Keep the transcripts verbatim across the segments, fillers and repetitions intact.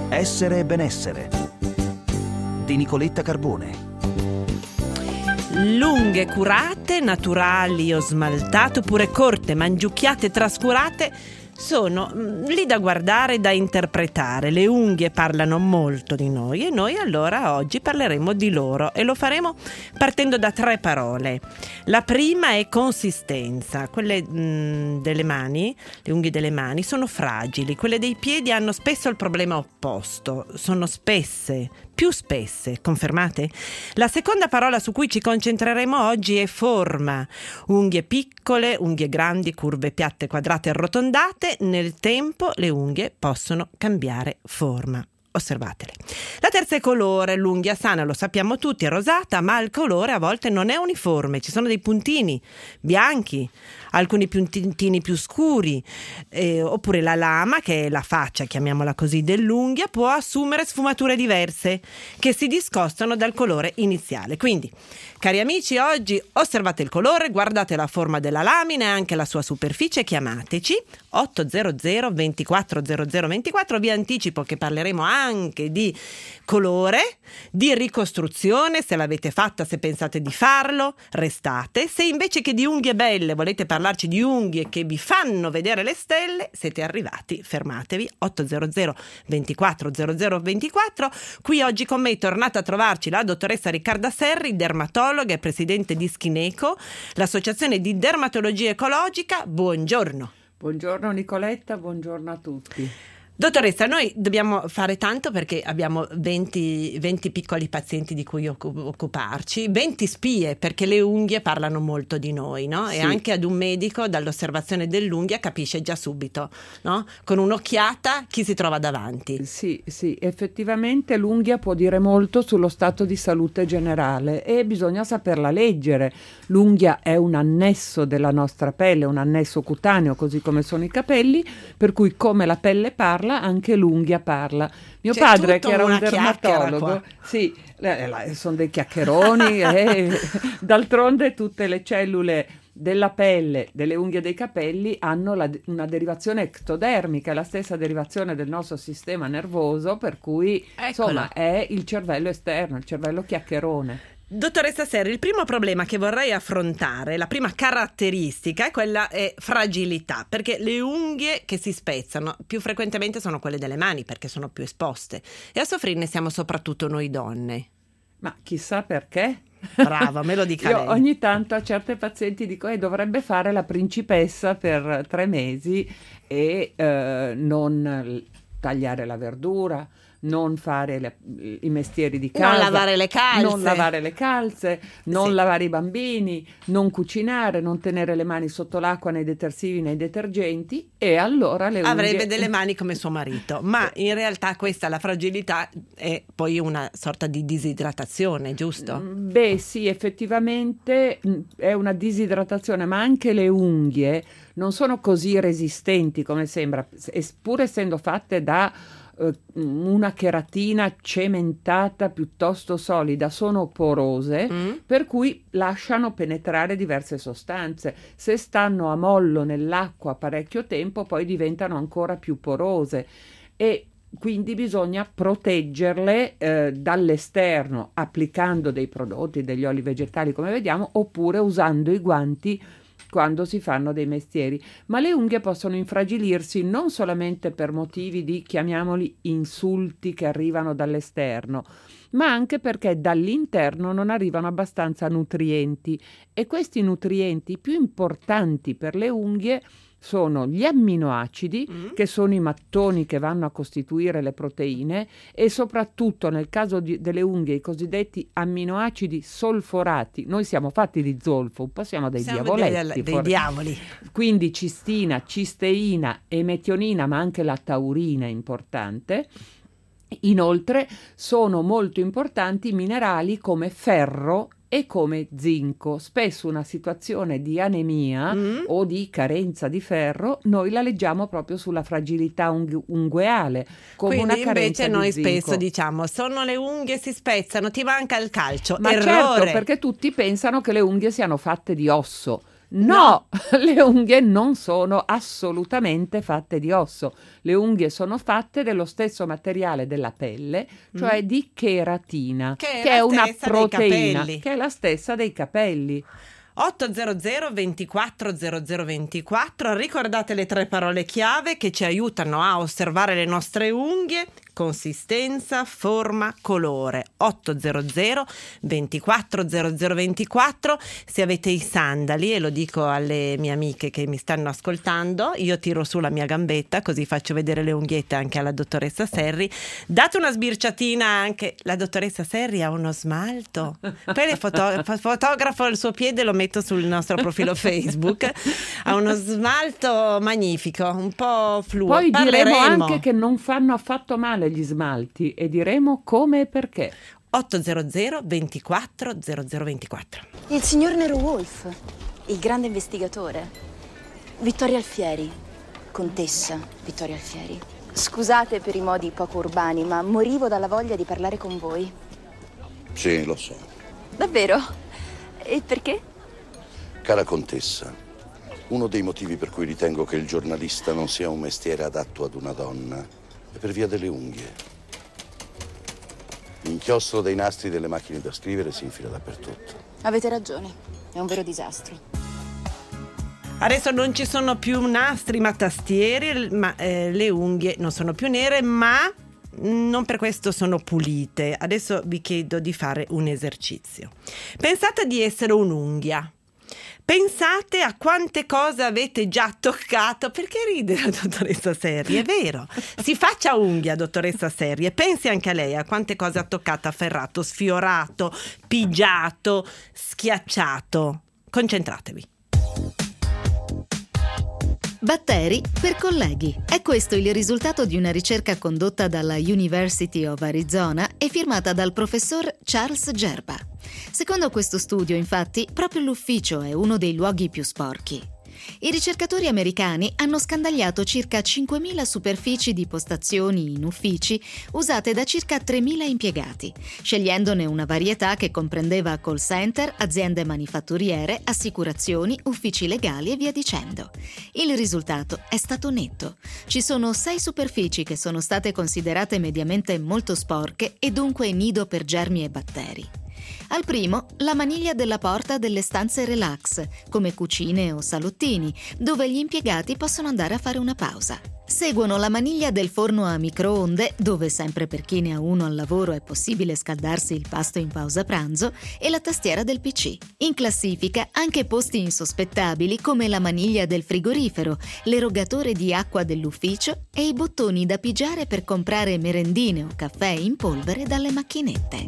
Essere e benessere di Nicoletta Carbone. Lunghe curate, naturali o smaltate, oppure corte, mangiucchiate, trascurate, sono lì da guardare e da interpretare. Le unghie parlano molto di noi e noi allora oggi parleremo di loro e lo faremo partendo da tre parole. La prima è consistenza. Quelle mh, delle mani, le unghie delle mani sono fragili, quelle dei piedi hanno spesso il problema opposto, sono spesse, più spesse, confermate? La seconda parola su cui ci concentreremo oggi è forma. Unghie piccole, unghie grandi, curve piatte, quadrate, arrotondate. Nel tempo le unghie possono cambiare forma. Osservatele. La terza è colore. L'unghia sana, lo sappiamo tutti, è rosata, ma il colore a volte non è uniforme. Ci sono dei puntini bianchi, alcuni puntini più scuri, eh, oppure la lama, che è la faccia, chiamiamola così, dell'unghia, può assumere sfumature diverse che si discostano dal colore iniziale. Quindi, cari amici, oggi osservate il colore, guardate la forma della lamina e anche la sua superficie, chiamateci otto zero zero ventiquattro zero zero ventiquattro. Vi anticipo che parleremo anche di colore, di ricostruzione, se l'avete fatta, se pensate di farlo, restate. Se invece che di unghie belle volete parlarci di unghie che vi fanno vedere le stelle, siete arrivati, fermatevi, otto zero zero ventiquattro zero zero ventiquattro. Qui oggi con me è tornata a trovarci la dottoressa Riccarda Serri, dermatologa e presidente di Skineco, l'associazione di dermatologia ecologica. Buongiorno. Buongiorno Nicoletta, buongiorno a tutti. Dottoressa, noi dobbiamo fare tanto perché abbiamo venti, venti piccoli pazienti di cui occuparci, venti spie, perché le unghie parlano molto di noi, no? Sì. E anche ad un medico dall'osservazione dell'unghia capisce già subito, no? Con un'occhiata chi si trova davanti. Sì, sì, effettivamente l'unghia può dire molto sullo stato di salute generale e bisogna saperla leggere. L'unghia è un annesso della nostra pelle, un annesso cutaneo, così come sono i capelli, per cui come la pelle parla, anche l'unghia parla. Mio C'è padre, che era un dermatologo, dermatologo, sì, eh, eh, sono dei chiacchieroni, eh, d'altronde tutte le cellule della pelle, delle unghie dei capelli hanno la, una derivazione ectodermica, la stessa derivazione del nostro sistema nervoso, per cui Eccola. insomma è il cervello esterno, il cervello chiacchierone. Dottoressa Serri, il primo problema che vorrei affrontare, la prima caratteristica è quella è fragilità, perché le unghie che si spezzano più frequentemente sono quelle delle mani perché sono più esposte e a soffrirne siamo soprattutto noi donne. Ma chissà perché? Brava, me lo dica Io lei. ogni tanto a certe pazienti dico eh, dovrebbe fare la principessa per tre mesi e eh, non tagliare la verdura, non fare le, i mestieri di casa, non lavare le calze, non lavare le calze, non sì. lavare i bambini, non cucinare, non tenere le mani sotto l'acqua nei detersivi, nei detergenti, e allora le unghie... Avrebbe delle mani come suo marito, ma in realtà questa, la fragilità, è poi una sorta di disidratazione, giusto? Beh sì, effettivamente è una disidratazione, ma anche le unghie non sono così resistenti come sembra, pur essendo fatte da una cheratina cementata piuttosto solida, sono porose, mm. per cui lasciano penetrare diverse sostanze. Se stanno a mollo nell'acqua parecchio tempo, poi diventano ancora più porose e quindi bisogna proteggerle eh, dall'esterno applicando dei prodotti, degli oli vegetali come vediamo, oppure usando i guanti quando si fanno dei mestieri. Ma le unghie possono infragilirsi non solamente per motivi di, chiamiamoli, insulti che arrivano dall'esterno, ma anche perché dall'interno non arrivano abbastanza nutrienti, e questi nutrienti più importanti per le unghie sono gli amminoacidi, mm. che sono i mattoni che vanno a costituire le proteine, e soprattutto nel caso di, delle unghie i cosiddetti amminoacidi solforati. Noi siamo fatti di zolfo, un po' siamo dei siamo diavoletti, dei, dei diavoli. Quindi cistina, cisteina e metionina, ma anche la taurina è importante. Inoltre sono molto importanti minerali come ferro e come zinco. Spesso una situazione di anemia mm. o di carenza di ferro noi la leggiamo proprio sulla fragilità ung- ungueale, come Quindi una carenza invece noi di zinco. Spesso diciamo sono le unghie, si spezzano, ti manca il calcio. Ma Errore. certo, perché tutti pensano che le unghie siano fatte di osso. No, le unghie non sono assolutamente fatte di osso. Le unghie sono fatte dello stesso materiale della pelle, cioè Mm. di cheratina, Che è che la è una stessa dei proteina, capelli. che è la stessa dei capelli. ottocento ventiquattro zero zero ventiquattro, ricordate le tre parole chiave che ci aiutano a osservare le nostre unghie: consistenza, forma, colore. ottocento ventiquattro zero zero ventiquattro. Se avete i sandali, e lo dico alle mie amiche che mi stanno ascoltando, io tiro su la mia gambetta così faccio vedere le unghiette anche alla dottoressa Serri. Date una sbirciatina anche, la dottoressa Serri ha uno smalto, poi le foto- fa- fotografo il suo piede e lo metto sul nostro profilo Facebook. Ha uno smalto magnifico, un po' fluo. Poi diremo Parleremo. anche che non fanno affatto male gli smalti e diremo come e perché. ottocento ventiquattro zero zero ventiquattro. Il signor Nero Wolf, il grande investigatore. Vittoria Alfieri, contessa Vittoria Alfieri. Scusate per i modi poco urbani, ma morivo dalla voglia di parlare con voi. Sì, lo so. Davvero? E perché? Cara contessa, uno dei motivi per cui ritengo che il giornalista non sia un mestiere adatto ad una donna è per via delle unghie. L'inchiostro dei nastri delle macchine da scrivere si infila dappertutto. Avete ragione, è un vero disastro. Adesso non ci sono più nastri ma tastiere, ma eh, le unghie non sono più nere, ma non per questo sono pulite. Adesso vi chiedo di fare un esercizio. Pensate di essere un'unghia. Pensate a quante cose avete già toccato. Perché ride la dottoressa Serri? È vero. Si faccia unghia, dottoressa Serri, e pensi anche a lei a quante cose ha toccato, afferrato, sfiorato, pigiato, schiacciato. Concentratevi. Batteri per colleghi. È questo il risultato di una ricerca condotta dalla University of Arizona e firmata dal professor Charles Gerba. Secondo questo studio, infatti, proprio l'ufficio è uno dei luoghi più sporchi. I ricercatori americani hanno scandagliato circa cinquemila superfici di postazioni in uffici usate da circa tremila impiegati, scegliendone una varietà che comprendeva call center, aziende manifatturiere, assicurazioni, uffici legali e via dicendo. Il risultato è stato netto. Ci sono sei superfici che sono state considerate mediamente molto sporche e dunque nido per germi e batteri. Al primo, la maniglia della porta delle stanze relax, come cucine o salottini, dove gli impiegati possono andare a fare una pausa. Seguono la maniglia del forno a microonde, dove sempre per chi ne ha uno al lavoro è possibile scaldarsi il pasto in pausa pranzo, e la tastiera del P C. In classifica anche posti insospettabili come la maniglia del frigorifero, l'erogatore di acqua dell'ufficio e i bottoni da pigiare per comprare merendine o caffè in polvere dalle macchinette.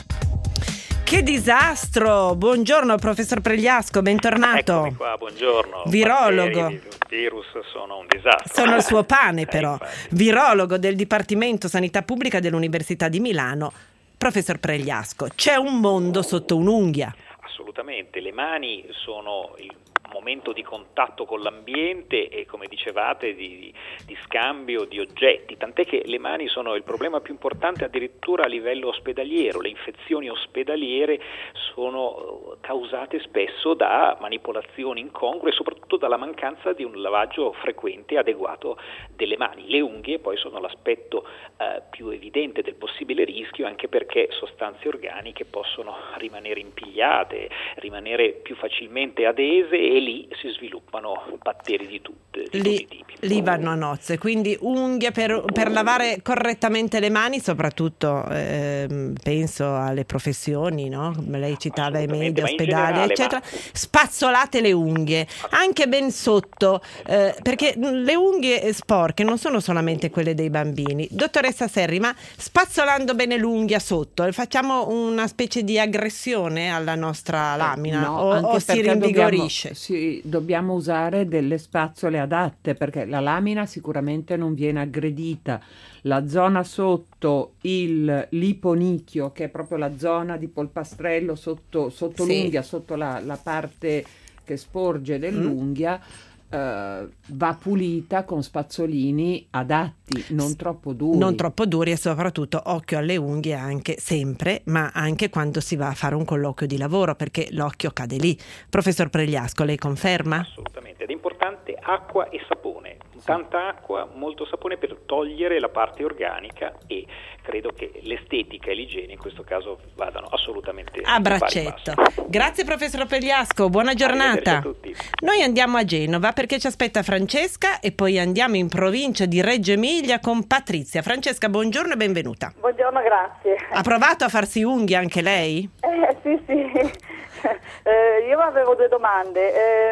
Che disastro! Buongiorno professor Pregliasco, bentornato. Eccomi qua, buongiorno. Virologo. Batteri, virus sono un disastro. Sono il suo pane Eh, però. infatti. Virologo del Dipartimento Sanità Pubblica dell'Università di Milano. Professor Pregliasco, c'è un mondo sotto un'unghia. Assolutamente, le mani sono il momento di contatto con l'ambiente e, come dicevate, di, di scambio di oggetti, tant'è che le mani sono il problema più importante addirittura a livello ospedaliero. Le infezioni ospedaliere sono causate spesso da manipolazioni incongrue e soprattutto dalla mancanza di un lavaggio frequente e adeguato delle mani. Le unghie poi sono l'aspetto eh, più evidente del possibile rischio, anche perché sostanze organiche possono rimanere impigliate, rimanere più facilmente adese, e lì si sviluppano batteri di, tutte, di Lì, tutti i tipi. lì vanno a nozze, quindi unghie per, per lavare correttamente le mani, soprattutto ehm, penso alle professioni, no? Lei citava i Assolutamente, medi, ma in ospedali, generale, eccetera. ma- Spazzolate le unghie, anche ben sotto, eh, perché le unghie sporche non sono solamente quelle dei bambini. Dottoressa Serri, ma spazzolando bene l'unghia sotto, facciamo una specie di aggressione alla nostra lamina, No, o, anche o si perché rinvigorisce? Dobbiamo, sì, dobbiamo usare delle spazzole adatte, perché la lamina sicuramente non viene aggredita. La zona sotto il liponicchio, che è proprio la zona di polpastrello sotto, sotto Sì. l'unghia, sotto la, la parte che sporge dell'unghia, Uh, va pulita con spazzolini adatti, non troppo duri. Non troppo duri e soprattutto occhio alle unghie anche sempre, ma anche quando si va a fare un colloquio di lavoro, perché l'occhio cade lì. Professor Pregliasco, lei conferma? Assolutamente, ed è importante acqua e sapone. Tanta acqua, molto sapone per togliere la parte organica, e credo che l'estetica e l'igiene in questo caso vadano assolutamente a braccetto. Grazie professor Pregliasco, buona giornata. A tutti. Noi andiamo a Genova perché ci aspetta Francesca e poi andiamo in provincia di Reggio Emilia con Patrizia. Francesca, buongiorno e benvenuta. Buongiorno, grazie. Ha provato a farsi unghie anche lei? Eh sì sì, eh, io avevo due domande,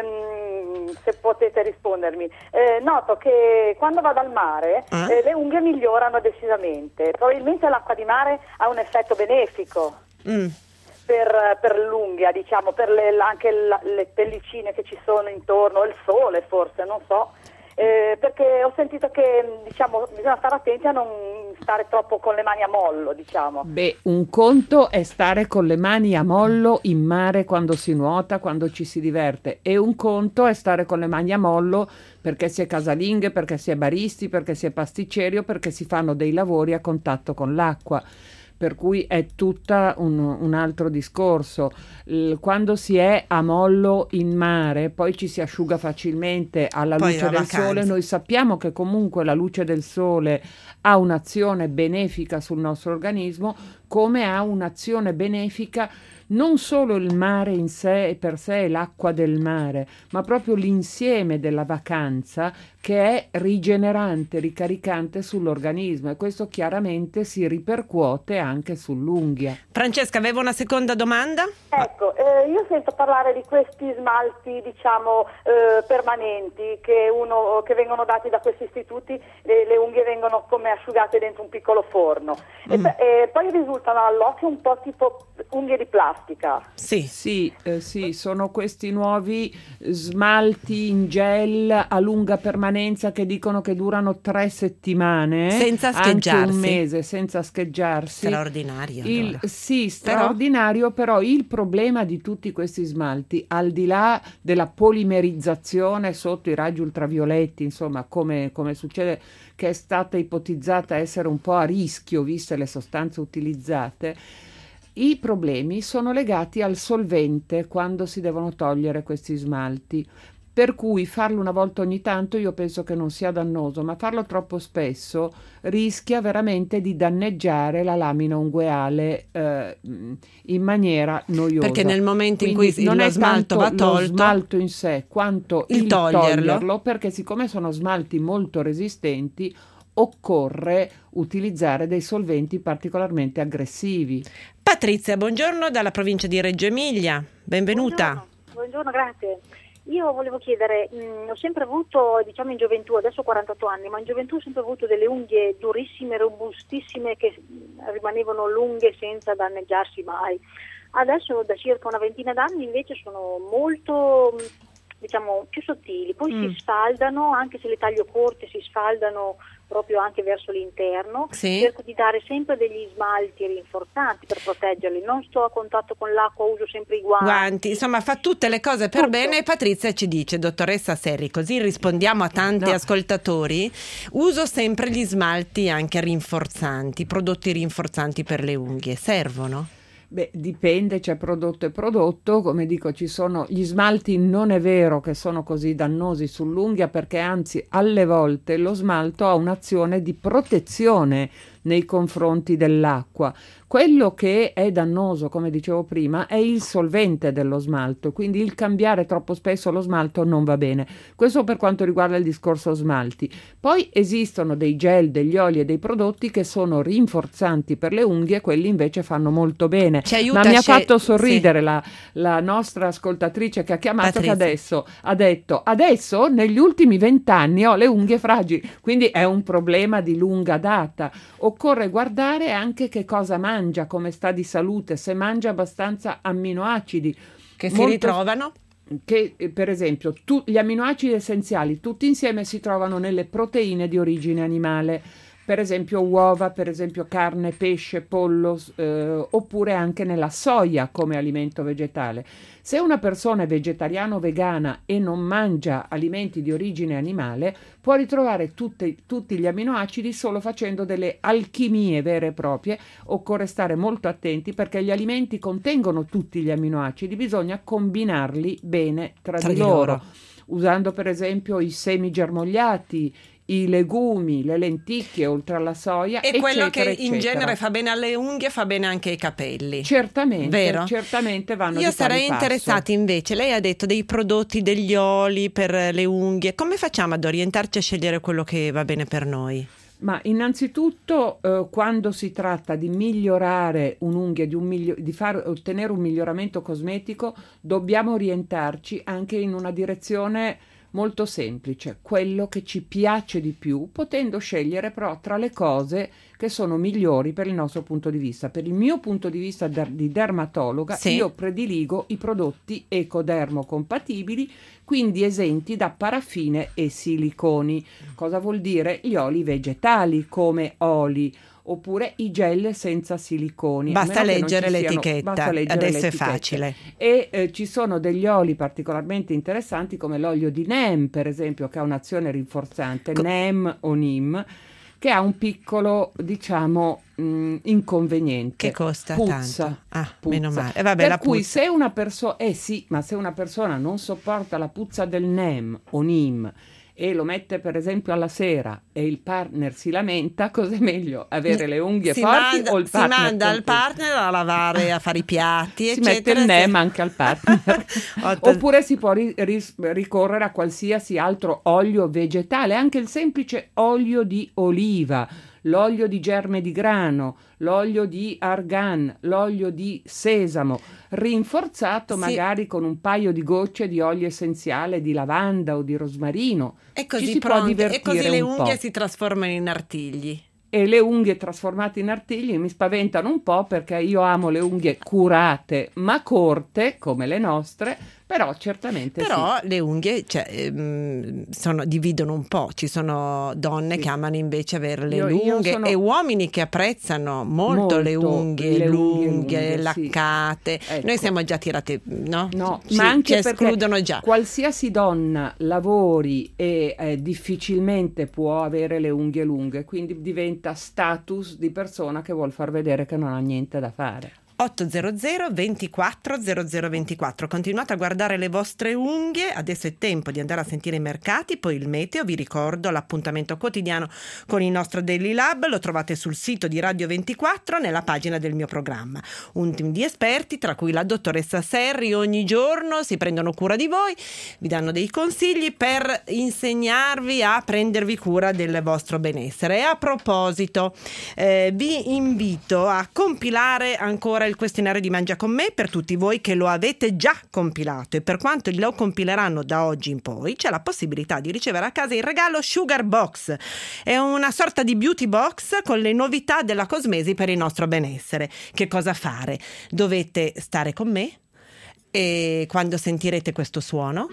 ehm, se potete rispondermi. Eh, noto che quando vado al mare eh? Eh, le unghie migliorano decisamente, probabilmente l'acqua di mare ha un effetto benefico. Mm. Per, per l'unghia, diciamo, per le, anche la, le pellicine che ci sono intorno, il sole forse, non so, eh, perché ho sentito che, diciamo, bisogna stare attenti a non stare troppo con le mani a mollo, diciamo. Beh, un conto è stare con le mani a mollo in mare quando si nuota, quando ci si diverte, e un conto è stare con le mani a mollo perché si è casalinghe, perché si è baristi, perché si è pasticceri o perché si fanno dei lavori a contatto con l'acqua. Per cui è tutta un, un altro discorso. L- quando si è a mollo in mare, poi ci si asciuga facilmente alla poi luce del vacanza. sole. Noi sappiamo che comunque la luce del sole ha un'azione benefica sul nostro organismo, come ha un'azione benefica non solo il mare in sé e per sé, l'acqua del mare, ma proprio l'insieme della vacanza, che è rigenerante, ricaricante sull'organismo, e questo chiaramente si ripercuote anche sull'unghia. Francesca, avevo una seconda domanda? Ecco, eh, io sento parlare di questi smalti, diciamo, eh, permanenti che, uno, che vengono dati da questi istituti, le, le unghie vengono come asciugate dentro un piccolo forno mm. e, e poi risultano all'occhio un po' tipo unghie di plastica. Sì, sì, eh, sì, sono questi nuovi smalti in gel a lunga permanenza che dicono che durano tre settimane, senza scheggiarsi, anche un mese, senza scheggiarsi. Straordinario. Il, allora. Sì, straordinario, però... però il problema di tutti questi smalti, al di là della polimerizzazione sotto i raggi ultravioletti, insomma, come, come succede, che è stata ipotizzata essere un po' a rischio viste le sostanze utilizzate, i problemi sono legati al solvente quando si devono togliere questi smalti. Per cui farlo una volta ogni tanto io penso che non sia dannoso, ma farlo troppo spesso rischia veramente di danneggiare la lamina ungueale eh, in maniera noiosa. Perché nel momento Quindi in cui non lo è smalto va tanto tolto, lo smalto in sé quanto il, il toglierlo. toglierlo, perché siccome sono smalti molto resistenti occorre utilizzare dei solventi particolarmente aggressivi. Patrizia, buongiorno dalla provincia di Reggio Emilia, benvenuta. Buongiorno, buongiorno grazie. Io volevo chiedere, mh, ho sempre avuto, diciamo in gioventù, adesso ho quarantotto anni, ma in gioventù ho sempre avuto delle unghie durissime, robustissime, che rimanevano lunghe senza danneggiarsi mai. Adesso da circa una ventina d'anni invece sono molto, diciamo, più sottili, poi mm. si sfaldano, anche se le taglio corte si sfaldano proprio anche verso l'interno. Sì. Cerco di dare sempre degli smalti rinforzanti per proteggerli, non sto a contatto con l'acqua, uso sempre i guanti. Guanti, insomma fa tutte le cose per Tutto. bene. E Patrizia ci dice, dottoressa Serri, così rispondiamo a tanti No. ascoltatori, uso sempre gli smalti anche rinforzanti, prodotti rinforzanti per le unghie, servono? Beh, dipende, c'è prodotto e prodotto, come dico ci sono gli smalti, non è vero che sono così dannosi sull'unghia, perché anzi alle volte lo smalto ha un'azione di protezione nei confronti dell'acqua. Quello che è dannoso, come dicevo prima, è il solvente dello smalto, quindi il cambiare troppo spesso lo smalto non va bene. Questo per quanto riguarda il discorso smalti. Poi esistono dei gel, degli oli e dei prodotti che sono rinforzanti per le unghie, quelli invece fanno molto bene. Ci aiuta Ma mi a ha scel- fatto sorridere sì. la, la nostra ascoltatrice che ha chiamato, Patrizia. che adesso ha detto adesso negli ultimi vent'anni ho le unghie fragili, quindi è un problema di lunga data. Occorre guardare anche che cosa mangia, come sta di salute, se mangia abbastanza amminoacidi Che si Molto- ritrovano? che eh, per esempio tu, gli amminoacidi essenziali tutti insieme si trovano nelle proteine di origine animale, per esempio uova, per esempio carne, pesce, pollo, eh, oppure anche nella soia come alimento vegetale. Se una persona è vegetariana o vegana e non mangia alimenti di origine animale, può ritrovare tutte, tutti gli amminoacidi solo facendo delle alchimie vere e proprie. Occorre stare molto attenti perché gli alimenti contengono tutti gli amminoacidi, bisogna combinarli bene tra, tra di loro, loro, usando per esempio i semi germogliati, i legumi, le lenticchie oltre alla soia, e eccetera, quello che eccetera. in genere fa bene alle unghie fa bene anche ai capelli. Certamente, vero? certamente vanno Io di pari sarei passo. interessata invece, lei ha detto dei prodotti, degli oli per le unghie, come facciamo ad orientarci a scegliere quello che va bene per noi? Ma innanzitutto eh, quando si tratta di migliorare un'unghia, di, un miglio- di far ottenere un miglioramento cosmetico, dobbiamo orientarci anche in una direzione molto semplice, quello che ci piace di più, potendo scegliere però tra le cose che sono migliori per il nostro punto di vista. Per il mio punto di vista der- di dermatologa, sì. io prediligo i prodotti ecodermo-compatibili, quindi esenti da paraffine e siliconi. Cosa vuol dire? Gli oli vegetali come oli, oppure i gel senza siliconi. Basta leggere siano, l'etichetta, basta leggere adesso l'etichetta. è facile. E eh, ci sono degli oli particolarmente interessanti come l'olio di neem, per esempio, che ha un'azione rinforzante, Co- neem o neem, che ha un piccolo, diciamo, mh, inconveniente. Che costa puzza, tanto. Ah, puzza. meno male. Eh, vabbè, per la cui puzza. se una persona, eh sì, ma se una persona non sopporta la puzza del neem o neem e lo mette per esempio alla sera e il partner si lamenta, cos'è meglio? Avere le unghie si forti manda, o il partner? Si manda contento? al partner a lavare, a fare i piatti, si eccetera. mette il neem anche al partner. Oppure si può ri- ri- ricorrere a qualsiasi altro olio vegetale, anche il semplice olio di oliva, l'olio di germe di grano, l'olio di argan, l'olio di sesamo, rinforzato sì. magari con un paio di gocce di olio essenziale di lavanda o di rosmarino. E così, Ci si pronto, può divertire e così le un unghie po'. si trasformano in artigli. E le unghie trasformate in artigli mi spaventano un po' perché io amo le unghie curate ma corte come le nostre, però certamente però sì. le unghie cioè, ehm, sono, dividono un po', ci sono donne sì. che amano invece averle io, lunghe io sono... e uomini che apprezzano molto, molto le unghie le lunghe, unghie, laccate, sì. Ecco. Noi siamo già tirate, no? No, ci, ma anche ci escludono già. Qualsiasi donna lavori e eh, difficilmente può avere le unghie lunghe, quindi diventa status di persona che vuol far vedere che non ha niente da fare. ottocento ventiquattro zero zero ventiquattro. Continuate a guardare le vostre unghie, adesso è tempo di andare a sentire i mercati, poi il meteo. Vi ricordo l'appuntamento quotidiano con il nostro Daily Lab, lo trovate sul sito di Radio ventiquattro nella pagina del mio programma. Un team di esperti, tra cui la dottoressa Serri, ogni giorno si prendono cura di voi, vi danno dei consigli per insegnarvi a prendervi cura del vostro benessere. E a proposito, eh, vi invito a compilare ancora il questionario di Mangia con me per tutti voi che lo avete già compilato, e per quanto lo compileranno da oggi in poi c'è la possibilità di ricevere a casa il regalo Sugar Box. È una sorta di beauty box con le novità della cosmesi per il nostro benessere. Che cosa fare? Dovete stare con me e quando sentirete questo suono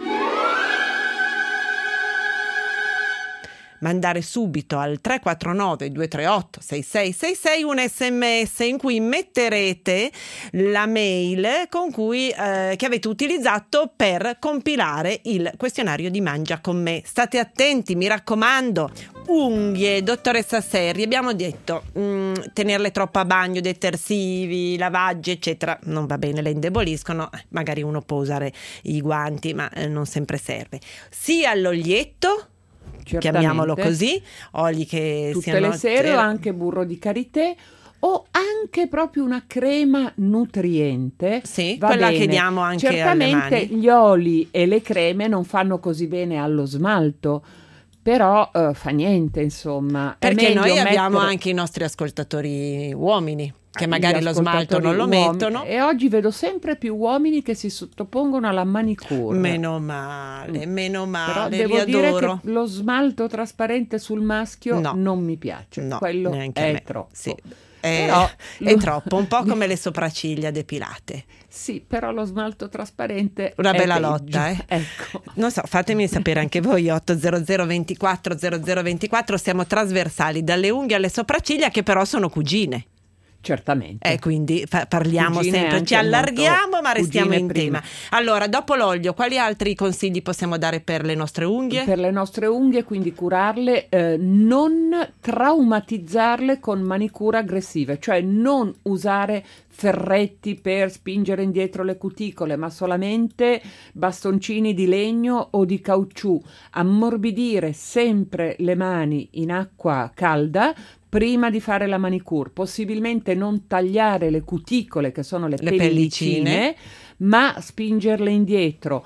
mandare subito al tre quattro nove due tre otto sei sei sei sei un sms in cui metterete la mail con cui eh, che avete utilizzato per compilare il questionario di Mangia con me. State attenti, mi raccomando. Unghie, dottoressa Serri, abbiamo detto mh, tenerle troppo a bagno, detersivi, lavaggi eccetera non va bene, le indeboliscono. Magari uno può usare i guanti ma eh, non sempre serve. Sia l'olietto, chiamiamolo così, oli che tutte siano le sere, ter- o anche burro di karité, o anche proprio una crema nutriente. Sì, va quella bene. che diamo anche certamente alle mani. Gli oli e le creme non fanno così bene allo smalto, però uh, fa niente, insomma. Perché è noi mettere... abbiamo anche i nostri ascoltatori uomini che magari Gli lo smalto non lo uomini, mettono, e oggi vedo sempre più uomini che si sottopongono alla manicure. Meno male, meno male. Però vi devo dire adoro. che lo smalto trasparente sul maschio no, non mi piace, no, quello neanche è a me. troppo. Sì. È, Però è lo- troppo, un po' come le sopracciglia depilate. Sì, però lo smalto trasparente Una è bella peggio. lotta, eh? Ecco. Non so, fatemi sapere anche voi. Ottocento ventiquattro zero zero ventiquattro, siamo trasversali dalle unghie alle sopracciglia, che però sono cugine. Certamente. Eh, quindi fa- parliamo Cugine sempre, anche ci allarghiamo molto ma restiamo cugine in prima. tema. Allora, dopo l'olio, quali altri consigli possiamo dare per le nostre unghie? Per le nostre unghie, quindi curarle, eh, non traumatizzarle con manicure aggressive, cioè non usare ferretti per spingere indietro le cuticole, ma solamente bastoncini di legno o di caucciù. Ammorbidire sempre le mani in acqua calda prima di fare la manicure, possibilmente non tagliare le cuticole, che sono le, Le pellicine, pellicine. ma spingerle indietro.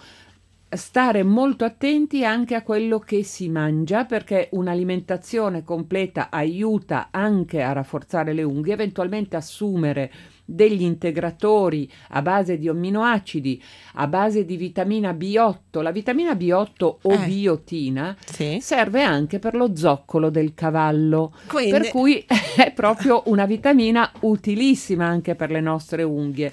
Stare molto attenti anche a quello che si mangia, perché un'alimentazione completa aiuta anche a rafforzare le unghie, eventualmente assumere degli integratori a base di amminoacidi, a base di vitamina B otto. La vitamina B otto o Eh. biotina Sì. serve anche per lo zoccolo del cavallo, Quindi- per cui è proprio una vitamina utilissima anche per le nostre unghie.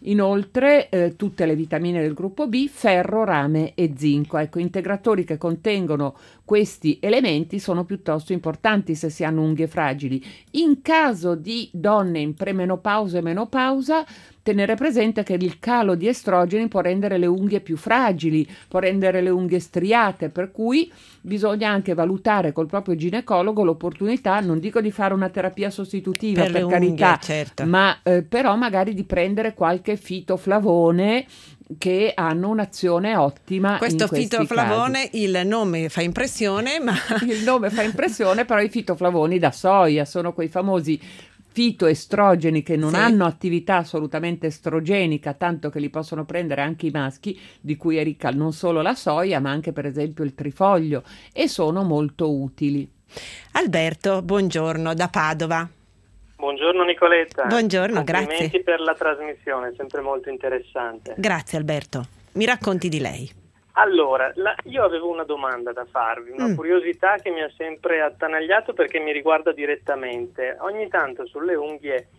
Inoltre eh, tutte le vitamine del gruppo B, ferro, rame e zinco. Ecco, integratori che contengono questi elementi sono piuttosto importanti se si hanno unghie fragili. In caso di donne in premenopausa e menopausa, tenere presente che il calo di estrogeni può rendere le unghie più fragili, può rendere le unghie striate, per cui bisogna anche valutare col proprio ginecologo l'opportunità, non dico di fare una terapia sostitutiva Per per, le unghie, carità, certo. ma eh, però magari di prendere qualche fitoflavone che hanno un'azione ottima. Questo in questi fitoflavone, il nome fa impressione, ma casi. Il nome fa impressione, però i fitoflavoni da soia sono quei famosi fitoestrogeni che non Sì. hanno attività assolutamente estrogenica, tanto che li possono prendere anche i maschi, di cui è ricca non solo la soia, ma anche per esempio il trifoglio, e sono molto utili. Alberto, buongiorno, da Padova. Buongiorno Nicoletta. Buongiorno, Complimenti grazie. per la trasmissione, sempre molto interessante. Grazie Alberto. Mi racconti di lei. Allora, la- io avevo una domanda da farvi, una Mm. curiosità che mi ha sempre attanagliato perché mi riguarda direttamente. Ogni tanto sulle unghie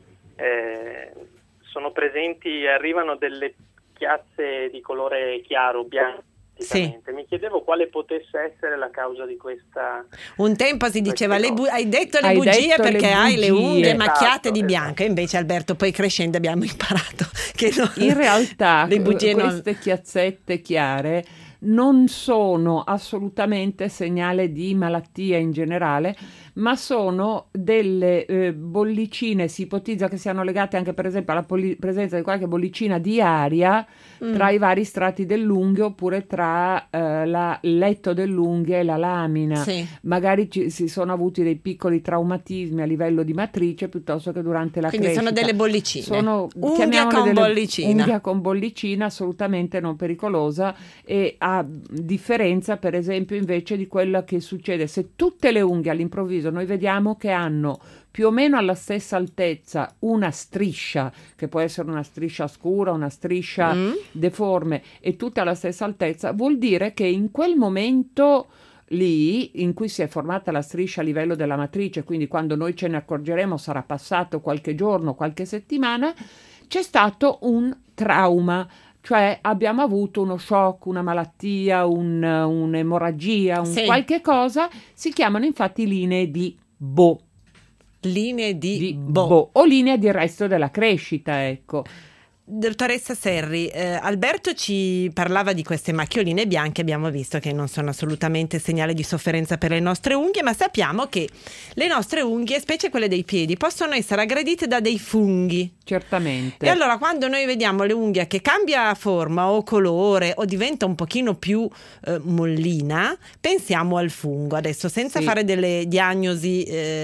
eh, sono presenti, arrivano delle chiazze di colore chiaro, bianco. praticamente. Mi chiedevo quale potesse essere la causa di questa. Un tempo si diceva le bu- hai detto le Hai bugie detto le perché hai le bugie. unghie macchiate Esatto, di esatto. bianco, e invece Alberto poi crescendo abbiamo imparato che non, In realtà le bugie non... queste chiazzette chiare non sono assolutamente segnale di malattia in generale, ma sono delle eh, bollicine, si ipotizza che siano legate anche per esempio alla poli- presenza di qualche bollicina di aria Mm. tra i vari strati dell'unghia, oppure tra eh, la- il letto dell'unghia e la lamina. Sì. Magari ci, si sono avuti dei piccoli traumatismi a livello di matrice piuttosto che durante la Quindi crescita. sono delle bollicine. Sono, Unghia chiamiamole con delle- bollicina. unghia con bollicina, assolutamente non pericolosa, e a differenza per esempio invece di quello che succede se tutte le unghie all'improvviso noi vediamo che hanno più o meno alla stessa altezza una striscia, che può essere una striscia scura, una striscia Mm. deforme, e tutte alla stessa altezza, vuol dire che in quel momento lì in cui si è formata la striscia a livello della matrice, quindi quando noi ce ne accorgeremo sarà passato qualche giorno, qualche settimana, c'è stato un trauma, cioè abbiamo avuto uno shock, una malattia, un- un'emorragia, un Sì. qualche cosa. Si chiamano infatti linee di Bo, Linee di, di Bo. Bo, o linee di resto della crescita, ecco. Dottoressa Serri, eh, Alberto ci parlava di queste macchioline bianche, abbiamo visto che non sono assolutamente segnale di sofferenza per le nostre unghie, ma sappiamo che le nostre unghie, specie quelle dei piedi, possono essere aggredite da dei funghi. Certamente. E allora quando noi vediamo le unghie che cambia forma o colore o diventa un pochino più eh, mollina, pensiamo al fungo. Adesso senza Sì. fare delle diagnosi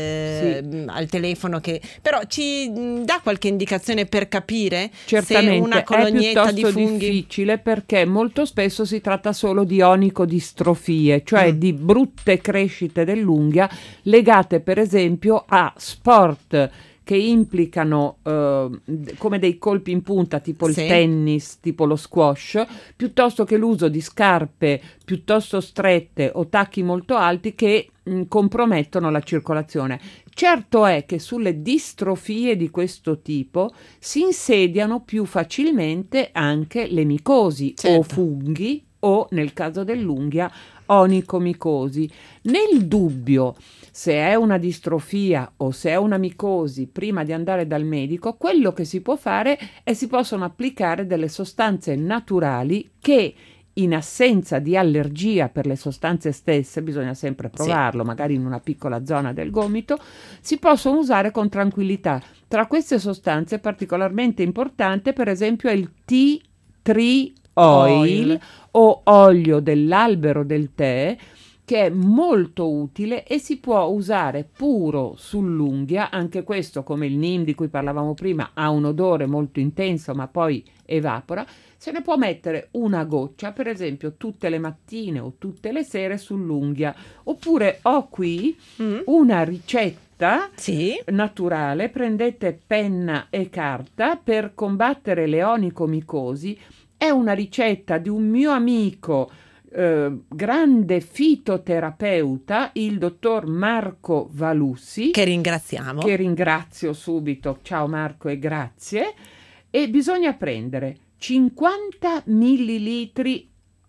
eh, al telefono, che però ci mh, dà qualche indicazione per capire se una Certamente colognetta è di piuttosto funghi. difficile, perché molto spesso si tratta solo di onicodistrofie, cioè Mm. di brutte crescite dell'unghia legate per esempio a sport che implicano eh, d- come dei colpi in punta, tipo il Sì. tennis, tipo lo squash, piuttosto che l'uso di scarpe piuttosto strette o tacchi molto alti che mh, compromettono la circolazione. Certo è che sulle distrofie di questo tipo si insediano più facilmente anche le micosi, certo, o funghi, o nel caso dell'unghia onicomicosi. Nel dubbio se è una distrofia o se è una micosi, prima di andare dal medico, quello che si può fare è si possono applicare delle sostanze naturali che, in assenza di allergia per le sostanze stesse, bisogna sempre provarlo, sì, magari in una piccola zona del gomito, si possono usare con tranquillità. Tra queste sostanze particolarmente importante, per esempio, è il tea tree oil, oil o olio dell'albero del tè, che è molto utile e si può usare puro sull'unghia. Anche questo, come il neem di cui parlavamo prima, ha un odore molto intenso ma poi evapora. Se ne può mettere una goccia, per esempio, tutte le mattine o tutte le sere sull'unghia. Oppure ho qui mm. una ricetta sì. naturale. Prendete penna e carta per combattere le onicomicosi. È una ricetta di un mio amico Eh, grande fitoterapeuta, il dottor Marco Valussi, che ringraziamo, che ringrazio subito. Ciao Marco e grazie. E bisogna prendere cinquanta millilitri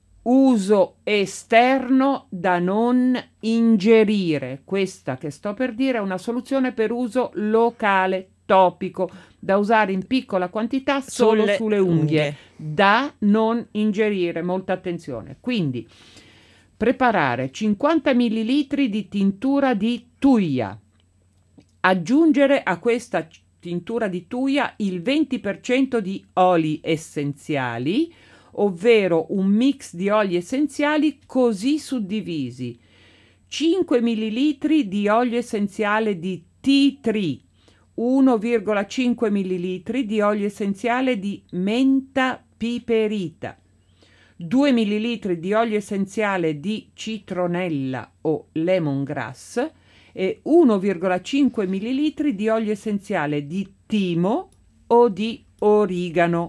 uso esterno da non ingerire. Questa che sto per dire è una soluzione per uso locale, topico, da usare in piccola quantità solo sulle, sulle unghie, unghie, da non ingerire, molta attenzione. Quindi preparare cinquanta millilitri di tintura di tuia, aggiungere a questa tintura di tuia il venti per cento di oli essenziali, ovvero un mix di oli essenziali così suddivisi: cinque millilitri di olio essenziale di tea tree, uno virgola cinque millilitri di olio essenziale di menta piperita, due millilitri di olio essenziale di citronella o lemongrass e uno virgola cinque millilitri di olio essenziale di timo o di origano.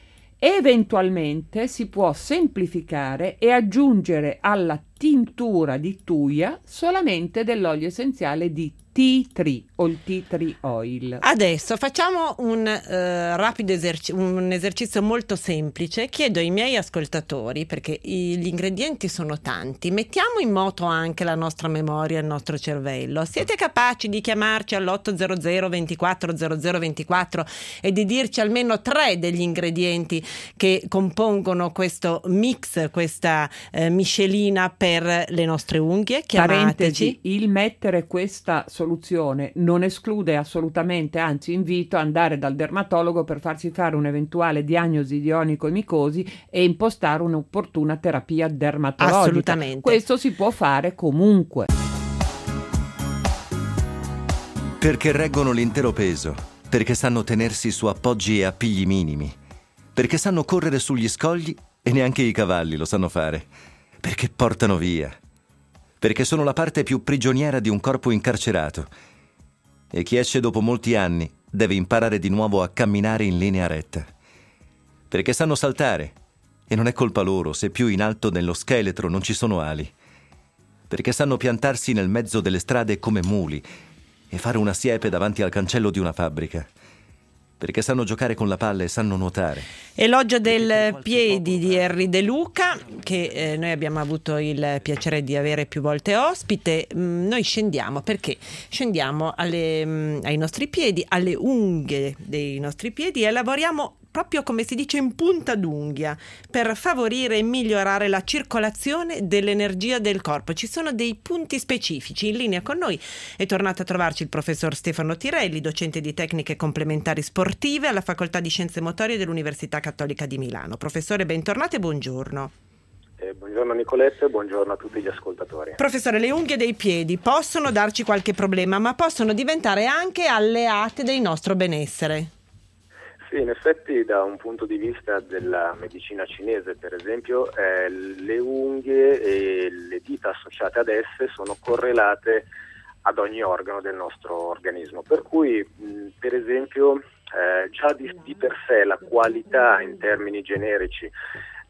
Eventualmente si può semplificare e aggiungere alla tintura di tuia solamente dell'olio essenziale di tea tree o il tea tree oil. Adesso facciamo un uh, rapido esercizio, un esercizio molto semplice. Chiedo ai miei ascoltatori, perché i, gli ingredienti sono tanti, mettiamo in moto anche la nostra memoria, il nostro cervello. Siete capaci di chiamarci all'otto zero zero ventiquattro zero zero ventiquattro e di dirci almeno tre degli ingredienti che compongono questo mix, questa eh, miscelina per le nostre unghie? Chiamateci. Parentesi, il mettere questa soluzione non esclude assolutamente, anzi invito ad andare dal dermatologo per farsi fare un'eventuale diagnosi di onicomicosi e impostare un'opportuna terapia dermatologica. Assolutamente. Questo si può fare comunque. Perché reggono l'intero peso, perché sanno tenersi su appoggi e appigli minimi, perché sanno correre sugli scogli e neanche i cavalli lo sanno fare, perché portano via, perché sono la parte più prigioniera di un corpo incarcerato. E chi esce dopo molti anni deve imparare di nuovo a camminare in linea retta. Perché sanno saltare, e non è colpa loro se più in alto nello scheletro non ci sono ali. Perché sanno piantarsi nel mezzo delle strade come muli e fare una siepe davanti al cancello di una fabbrica. Perché sanno giocare con la palla e sanno nuotare. Elogio del piedi di Henry De Luca, che eh, noi abbiamo avuto il piacere di avere più volte ospite. Mm, noi scendiamo, perché scendiamo alle, mm, ai nostri piedi, alle unghie dei nostri piedi e lavoriamo proprio, come si dice, in punta d'unghia per favorire e migliorare la circolazione dell'energia del corpo. Ci sono dei punti specifici. In linea con noi è tornato a trovarci il professor Stefano Tirelli, docente di tecniche complementari sportive alla Facoltà di Scienze Motorie dell'Università Cattolica di Milano. Professore, bentornato e buongiorno. Eh, buongiorno Nicoletta e buongiorno a tutti gli ascoltatori. Professore, le unghie dei piedi possono darci qualche problema, ma possono diventare anche alleate del nostro benessere. Sì, in effetti da un punto di vista della medicina cinese, per esempio, eh, le unghie e le dita associate ad esse sono correlate ad ogni organo del nostro organismo, per cui mh, per esempio eh, già di, di per sé la qualità in termini generici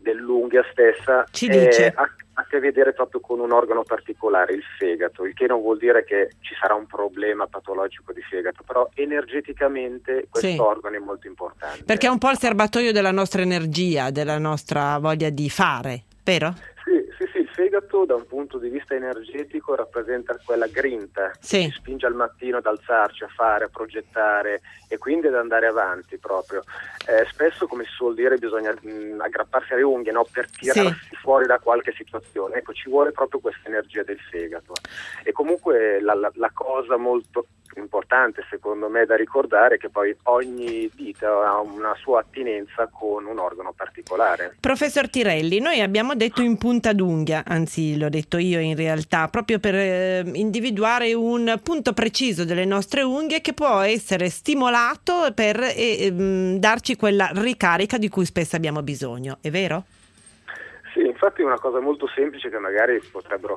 dell'unghia stessa Ci dice. ha a che vedere proprio con un organo particolare, il fegato, il che non vuol dire che ci sarà un problema patologico di fegato, però energeticamente questo Sì. organo è molto importante. Perché è un po' il serbatoio della nostra energia, della nostra voglia di fare, vero? Sì, sì, sì, il fegato da un punto di vista energetico rappresenta quella grinta Sì. che ci spinge al mattino ad alzarci, a fare, a progettare e quindi ad andare avanti proprio. Eh, spesso, come si suol dire, bisogna mh, aggrapparsi alle unghie, no? Per tirarsi Sì. fuori da qualche situazione. Ecco, ci vuole proprio questa energia del fegato. E comunque la, la, la cosa molto importante secondo me da ricordare è che poi ogni dito ha una sua attinenza con un organo particolare. Professor Tirelli, noi abbiamo detto in punta d'unghia, anzi l'ho detto io in realtà, proprio per eh, individuare un punto preciso delle nostre unghie che può essere stimolato per eh, eh, darci quella ricarica di cui spesso abbiamo bisogno, è vero? Sì, infatti una cosa molto semplice che magari potrebbero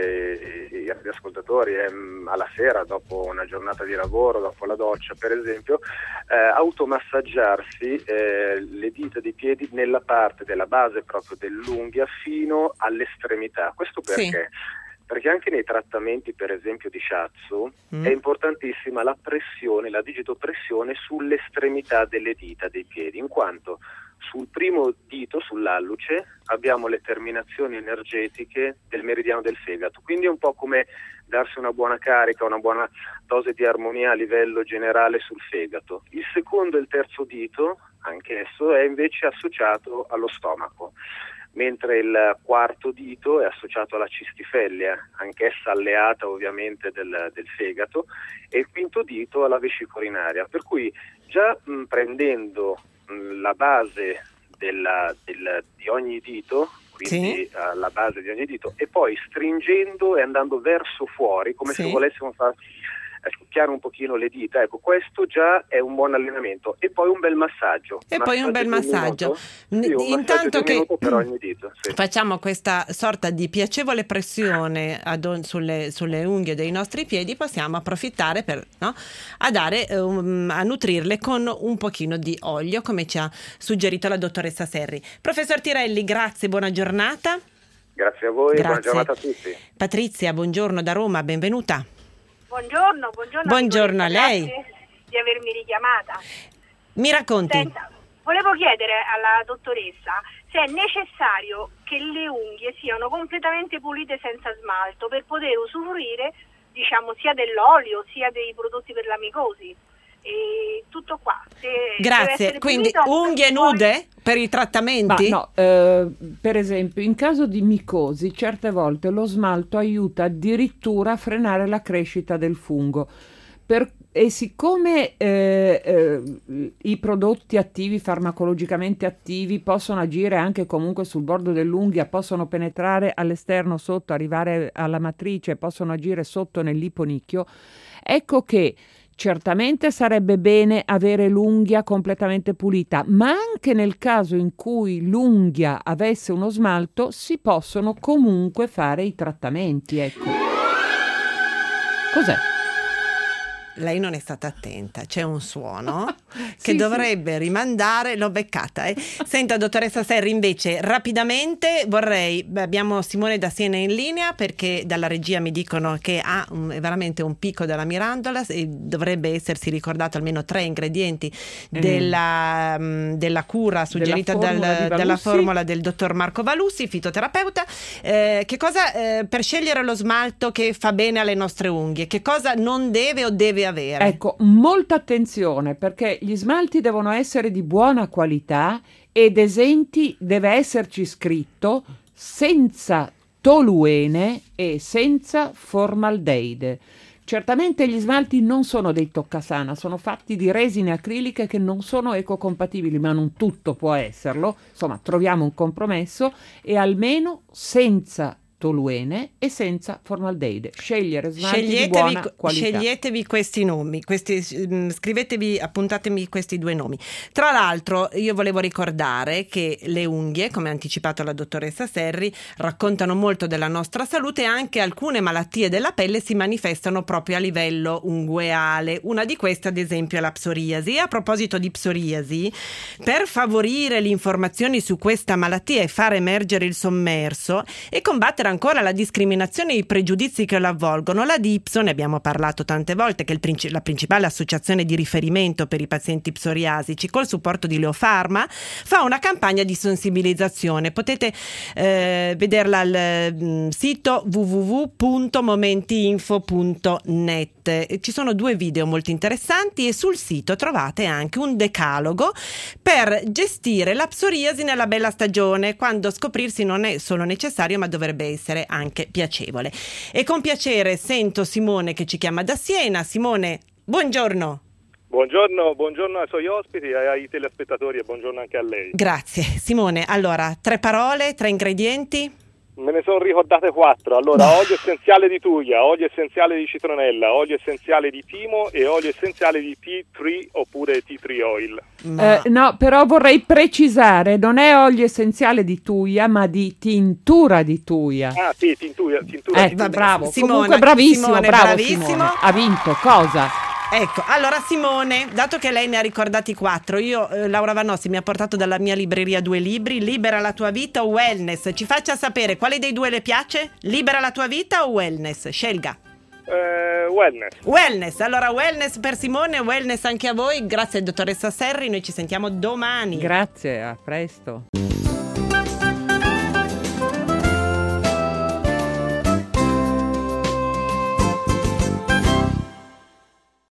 fare gli ascoltatori è alla sera, dopo una giornata di lavoro, dopo la doccia per esempio, eh, automassaggiarsi eh, le dita dei piedi nella parte della base proprio dell'unghia fino all'estremità. Questo perché? Sì. Perché anche nei trattamenti per esempio di shiatsu mm. è importantissima la pressione, la digitopressione sull'estremità delle dita dei piedi, in quanto sul primo dito, sull'alluce, abbiamo le terminazioni energetiche del meridiano del fegato, quindi è un po' come darsi una buona carica, una buona dose di armonia a livello generale sul fegato. Il secondo e il terzo dito, anch'esso, è invece associato allo stomaco, mentre il quarto dito è associato alla cistifellea, anch'essa alleata ovviamente del, del fegato, e il quinto dito alla vescicola urinaria, per cui già mh, prendendo la base della, del, di ogni dito, quindi sì. uh, la base di ogni dito, e poi stringendo e andando verso fuori, come sì. se volessimo far succhiare un pochino le dita, ecco, questo già è un buon allenamento. E poi un bel massaggio. E massaggio poi un bel massaggio. Un sì, un Intanto massaggio che per ogni dito, sì. facciamo questa sorta di piacevole pressione ad on- sulle, sulle unghie dei nostri piedi, possiamo approfittare per, no, a dare um, a nutrirle con un pochino di olio, come ci ha suggerito la dottoressa Serri. Professor Tirelli, grazie, buona giornata. Grazie a voi, grazie. Buona giornata a tutti. Patrizia, buongiorno da Roma, benvenuta. Buongiorno, buongiorno. Buongiorno a lei. Grazie di avermi richiamata. Mi racconti. Senta, volevo chiedere alla dottoressa se è necessario che le unghie siano completamente pulite senza smalto per poter usufruire, diciamo, sia dell'olio sia dei prodotti per la micosi. E tutto qua. Se Grazie. Quindi unghie nude per i trattamenti? Ma no, eh, per esempio in caso di micosi certe volte lo smalto aiuta addirittura a frenare la crescita del fungo. Per, e siccome eh, eh, i prodotti attivi, farmacologicamente attivi, possono agire anche comunque sul bordo dell'unghia, possono penetrare all'esterno sotto, arrivare alla matrice, possono agire sotto nell'iponicchio, ecco che certamente sarebbe bene avere l'unghia completamente pulita, ma anche nel caso in cui l'unghia avesse uno smalto si possono comunque fare i trattamenti, ecco. Cos'è? Lei non è stata attenta, c'è un suono che sì, dovrebbe sì. rimandare, l'ho beccata. Eh. Senta, dottoressa Serri, invece rapidamente vorrei, beh, abbiamo Simone da Siena in linea perché dalla regia mi dicono che ha un, veramente un picco della mirandola e dovrebbe essersi ricordato almeno tre ingredienti mm. della, um, della cura suggerita della formula, dal, dalla formula del dottor Marco Valussi, fitoterapeuta. Eh, che cosa eh, per scegliere lo smalto che fa bene alle nostre unghie, che cosa non deve o deve avere? Ecco, molta attenzione perché gli smalti devono essere di buona qualità ed esenti deve esserci scritto senza toluene e senza formaldeide. Certamente gli smalti non sono dei toccasana, sono fatti di resine acriliche che non sono ecocompatibili, ma non tutto può esserlo. Insomma, troviamo un compromesso e almeno senza toluene e senza formaldeide. Scegliere smalti di Sceglietevi, buona qualità. sceglietevi questi nomi, questi, mh, scrivetevi, appuntatemi questi due nomi. Tra l'altro io volevo ricordare che le unghie, come ha anticipato la dottoressa Serri, raccontano molto della nostra salute e anche alcune malattie della pelle si manifestano proprio a livello ungueale. Una di queste ad esempio è la psoriasi. E a proposito di psoriasi, per favorire le informazioni su questa malattia e far emergere il sommerso e combattere ancora la discriminazione e i pregiudizi che lo avvolgono, la Dipso, ne abbiamo parlato tante volte, che è il princi- la principale associazione di riferimento per i pazienti psoriasici, col supporto di Leofarma, fa una campagna di sensibilizzazione. Potete eh, vederla al mh, sito w w w punto momentiinfo punto net. Ci sono due video molto interessanti e sul sito trovate anche un decalogo per gestire la psoriasi nella bella stagione, quando scoprirsi non è solo necessario ma dovrebbe essere anche piacevole. E con piacere sento Simone che ci chiama da Siena. Simone, buongiorno. Buongiorno, buongiorno ai suoi ospiti e ai telespettatori e buongiorno anche a lei. Grazie. Simone, allora, tre parole, tre ingredienti? Me ne sono ricordate quattro. Allora, no. olio essenziale di tuia, olio essenziale di citronella, olio essenziale di timo e olio essenziale di tea tree oppure tea tree oil. Ma... Eh, no, però vorrei precisare, non è olio essenziale di tuia, ma di tintura di tuia. Ah sì, tintura, tintura eh, di tuia. Bravo, Simone, comunque bravissimo, Simone, bravo bravissimo. Simone. Ha vinto, cosa? Ecco, allora Simone, dato che lei ne ha ricordati quattro, io, eh, Laura Vanossi mi ha portato dalla mia libreria due libri, Libera la tua vita o Wellness. Ci faccia sapere quale dei due le piace? Libera la tua vita o Wellness? Scelga. Eh, wellness. Wellness, allora wellness per Simone, wellness anche a voi. Grazie dottoressa Serri, noi ci sentiamo domani. Grazie, a presto.